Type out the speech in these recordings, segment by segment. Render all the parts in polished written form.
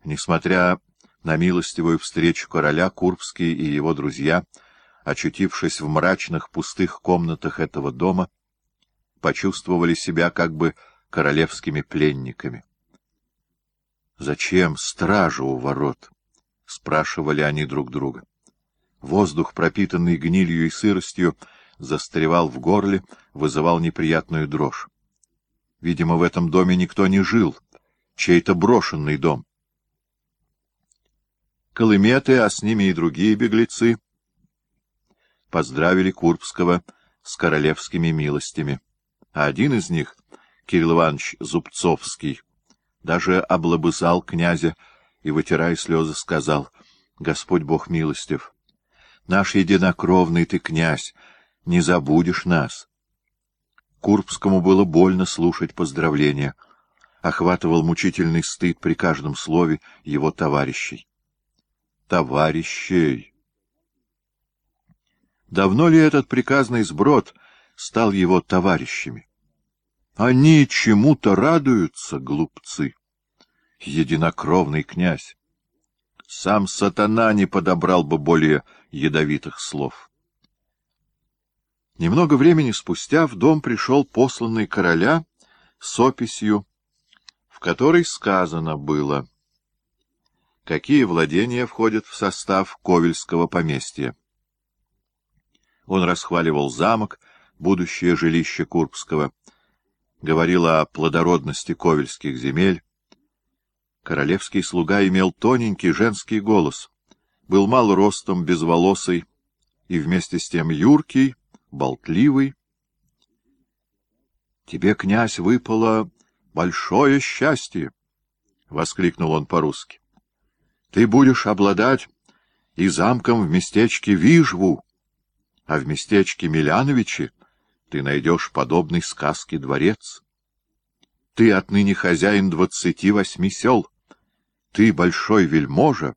Несмотря на милостивую встречу короля, Курбский и его друзья, очутившись в мрачных пустых комнатах этого дома, почувствовали себя как бы королевскими пленниками. «Зачем стража у ворот?» — спрашивали они друг друга. Воздух, пропитанный гнилью и сыростью, застревал в горле, вызывал неприятную дрожь. Видимо, в этом доме никто не жил, чей-то брошенный дом. Колыметы, а с ними и другие беглецы, поздравили Курбского с королевскими милостями. А один из них, Кирилл Иванович Зубцовский, даже облобызал князя и, вытирая слезы, сказал: «Господь Бог милостив, наш единокровный ты, князь, не забудешь нас». Курбскому было больно слушать поздравления. Охватывал мучительный стыд при каждом слове его товарищей. Товарищей! Давно ли этот приказный сброд стал его товарищами? Они чему-то радуются, глупцы. Единокровный князь. Сам сатана не подобрал бы более ядовитых слов. Немного времени спустя в дом пришел посланный короля с описью, в которой сказано было, какие владения входят в состав Ковельского поместья. Он расхваливал замок, будущее жилище Курбского, говорил о плодородности ковельских земель. Королевский слуга имел тоненький женский голос, был мал ростом, безволосый и вместе с тем юркий, болтливый. — Тебе, князь, выпало большое счастье! — воскликнул он по-русски. — Ты будешь обладать и замком в местечке Вижву, а в местечке Миляновичи ты найдешь подобный сказке дворец. Ты отныне хозяин 28 сел. Ты большой вельможа.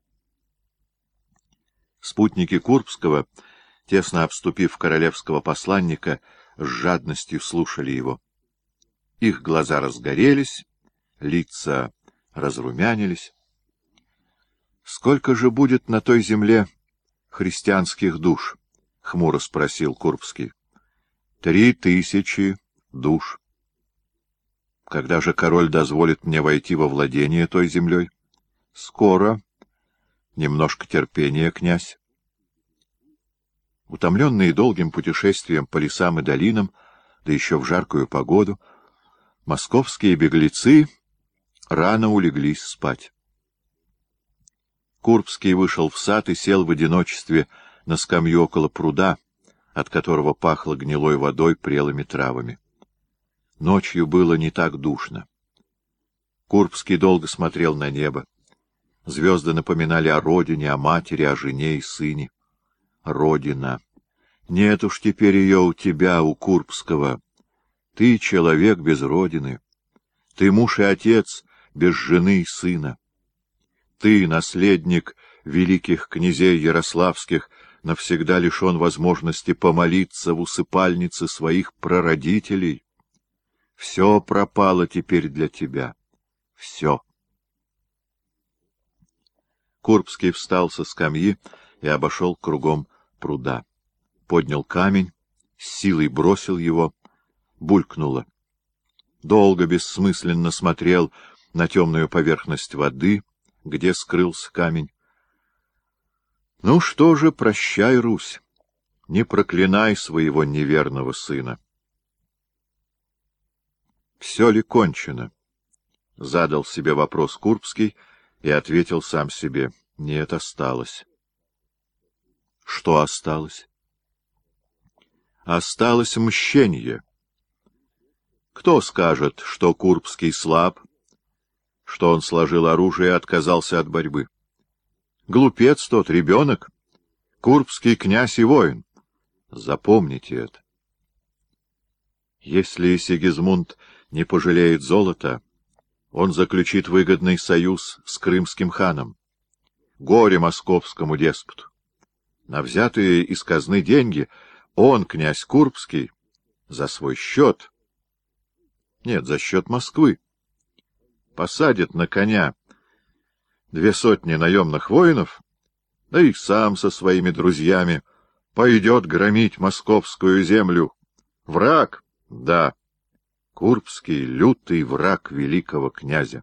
Спутники Курбского, тесно обступив королевского посланника, с жадностью слушали его. Их глаза разгорелись, лица разрумянились. — Сколько же будет на той земле христианских душ? — хмуро спросил Курбский. — 3000 душ. — Когда же король дозволит мне войти во владение той землей? — Скоро. Немножко терпения, князь. Утомленные долгим путешествием по лесам и долинам, да еще в жаркую погоду, московские беглецы рано улеглись спать. Курбский вышел в сад и сел в одиночестве на скамью около пруда, от которого пахло гнилой водой, прелыми травами. Ночью было не так душно. Курбский долго смотрел на небо. Звезды напоминали о родине, о матери, о жене и сыне. Родина! Нет уж теперь ее у тебя, у Курбского. Ты человек без родины. Ты муж и отец без жены и сына. Ты, наследник великих князей ярославских, навсегда лишен возможности помолиться в усыпальнице своих прародителей. Все пропало теперь для тебя. Все. Курбский встал со скамьи и обошел кругом пруда. Поднял камень, с силой бросил его, булькнуло. Долго бессмысленно смотрел на темную поверхность воды, где скрылся камень. Ну что же, прощай, Русь, не проклинай своего неверного сына. Все ли кончено? Задал себе вопрос Курбский и ответил сам себе: нет, осталось. Что осталось? Осталось мщение. Кто скажет, что Курбский слаб, что он сложил оружие и отказался от борьбы? Глупец тот, ребенок, Курбский князь и воин. Запомните это. Если Сигизмунд не пожалеет золота, он заключит выгодный союз с крымским ханом. Горе московскому деспоту. На взятые из казны деньги он, князь Курбский, за свой счет, нет, за счет Москвы, посадит на коня 200 наемных воинов, да и сам со своими друзьями пойдет громить московскую землю. Враг? Да. Курбский — лютый враг великого князя.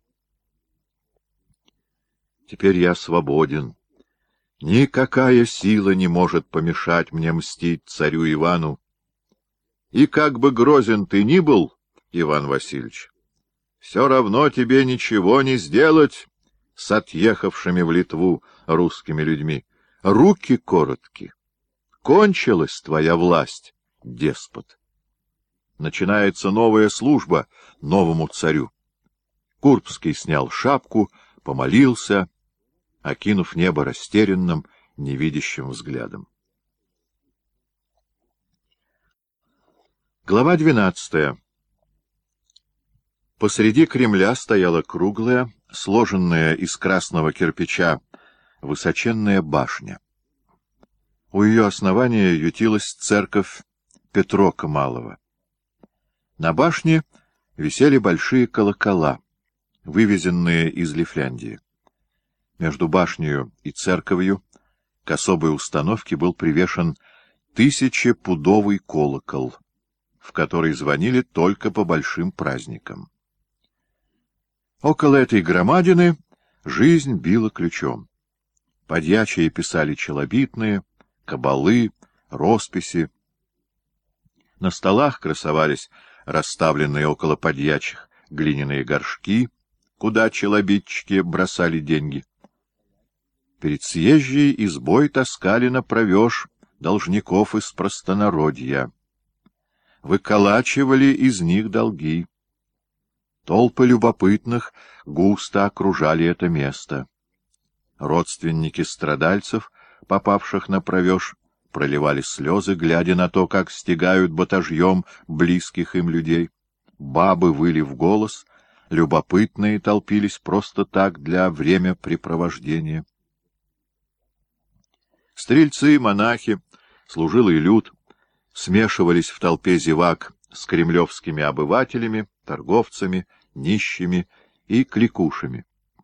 Теперь я свободен. Никакая сила не может помешать мне мстить царю Ивану. И как бы грозен ты ни был, Иван Васильевич, все равно тебе ничего не сделать с отъехавшими в Литву русскими людьми. Руки коротки. Кончилась твоя власть, деспот. Начинается новая служба новому царю. Курбский снял шапку, помолился, окинув небо растерянным, невидящим взглядом. Глава 12. Посреди Кремля стояла круглая, сложенная из красного кирпича, высоченная башня. У ее основания ютилась церковь Петрока Малого. На башне висели большие колокола, вывезенные из Лифляндии. Между башнею и церковью к особой установке был привешен 1000-пудовый колокол, в который звонили только по большим праздникам. Около этой громадины жизнь била ключом. Подьячие писали челобитные, кабалы, росписи. На столах красовались расставленные около подьячих глиняные горшки, куда челобитчики бросали деньги. Перед съезжей избой таскали на провеж должников из простонародья. Выколачивали из них долги. Толпы любопытных густо окружали это место. Родственники страдальцев, попавших на провеж, проливали слезы, глядя на то, как стягают батажьем близких им людей. Бабы выли в голос, любопытные толпились просто так для времяпрепровождения. Стрельцы, монахи, служилый люд смешивались в толпе зевак с кремлевскими обывателями, торговцами, нищими и кликушами.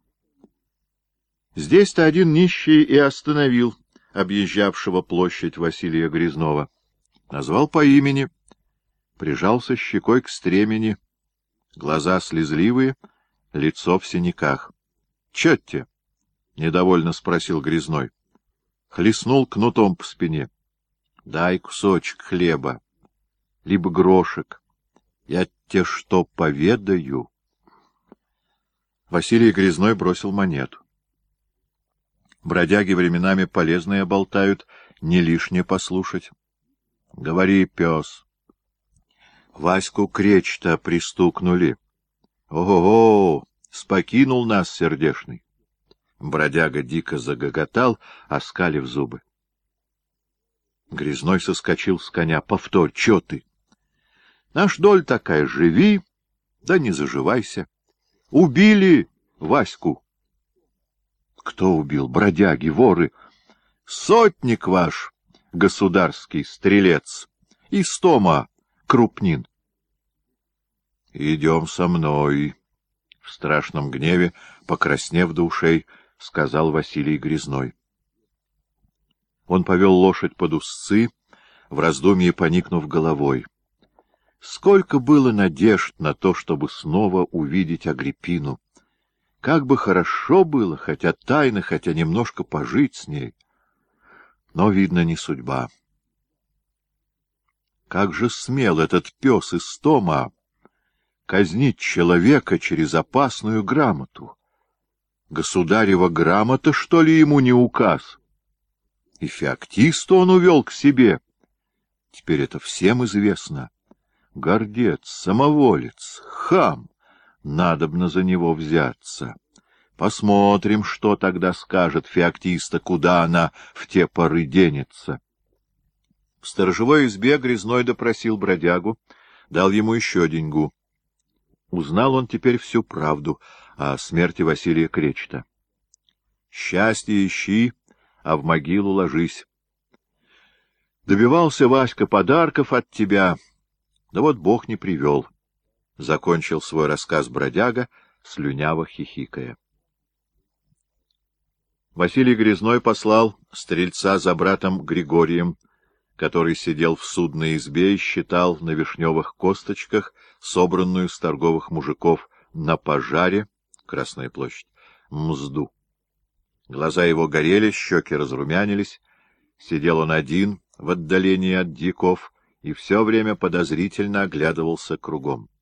Здесь-то один нищий и остановил объезжавшего площадь Василия Грязнова. Назвал по имени, прижался щекой к стремени, глаза слезливые, лицо в синяках. — Чё-те? — недовольно спросил Грязной. Хлестнул кнутом по спине. — Дай кусочек хлеба, либо грошек. Я тебе что поведаю? Василий Грязной бросил монету. Бродяги временами полезные болтают, не лишнее послушать. — Говори, пес. Ваську Кречета пристукнули. Ого-го! Спокинул нас сердешный. Бродяга дико загоготал, оскалив зубы. Грязной соскочил с коня. — Повторь, чё ты? — Наш доль такая, живи, да не заживайся. Убили Ваську. — Кто убил? Бродяги, воры? — Сотник ваш, государский стрелец, Истома Крупнин. — Идем со мной. В страшном гневе, покраснев до ушей, сказал Василий Грязной. Он повел лошадь под узцы, в раздумье поникнув головой. Сколько было надежд на то, чтобы снова увидеть Агриппину! Как бы хорошо было, хотя тайно, хотя немножко пожить с ней. Но, видно, не судьба. Как же смел этот пес Истома казнить человека через опасную грамоту? Государева грамота, что ли, ему не указ? И Феоктисту он увел к себе. Теперь это всем известно. Гордец, самоволец, хам. Надобно за него взяться. Посмотрим, что тогда скажет Феоктиста, куда она в те поры денется. В сторожевой избе Грязной допросил бродягу, дал ему еще деньгу. Узнал он теперь всю правду о смерти Василия Кречета. Счастье ищи, а в могилу ложись. Добивался Васька подарков от тебя, да вот Бог не привел. Закончил свой рассказ бродяга, слюняво хихикая. Василий Грязной послал стрельца за братом Григорием, который сидел в судной избе и считал на вишневых косточках, собранную с торговых мужиков на пожаре, Красная площадь, мзду. Глаза его горели, щеки разрумянились. Сидел он один в отдалении от дьяков и все время подозрительно оглядывался кругом.